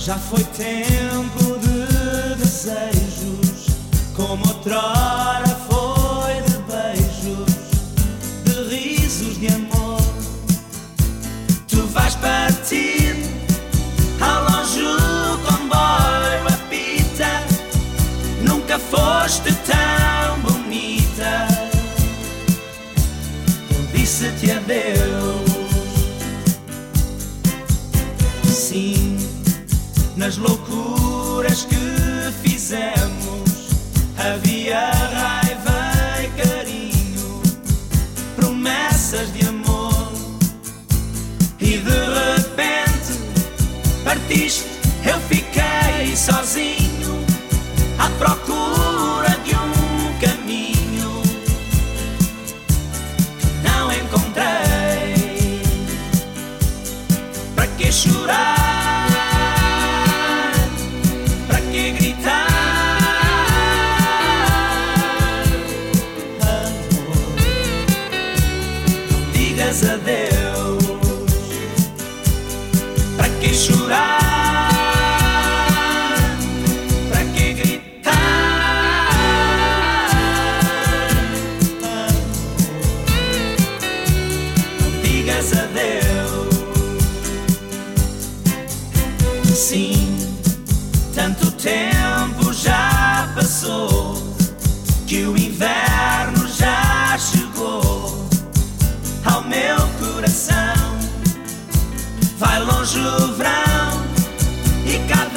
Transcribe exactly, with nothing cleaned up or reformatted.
Já foi tempo de desejos, como outrora foi de beijos, de risos de amor. Tu vais partir, ao longe o comboio apita. Nunca foste tão bonita, eu disse-te adeus. Sim, nas loucuras que fizemos havia raiva e carinho, promessas de amor. E de repente partiste, eu fiquei sozinho à procura de um caminho que não encontrei. Para que chorar? Adeus, para que chorar? Para que gritar? Não digas adeus. Sim, tanto tempo já passou que o inverno já chegou ao meu coração. Vai longe o verão e cada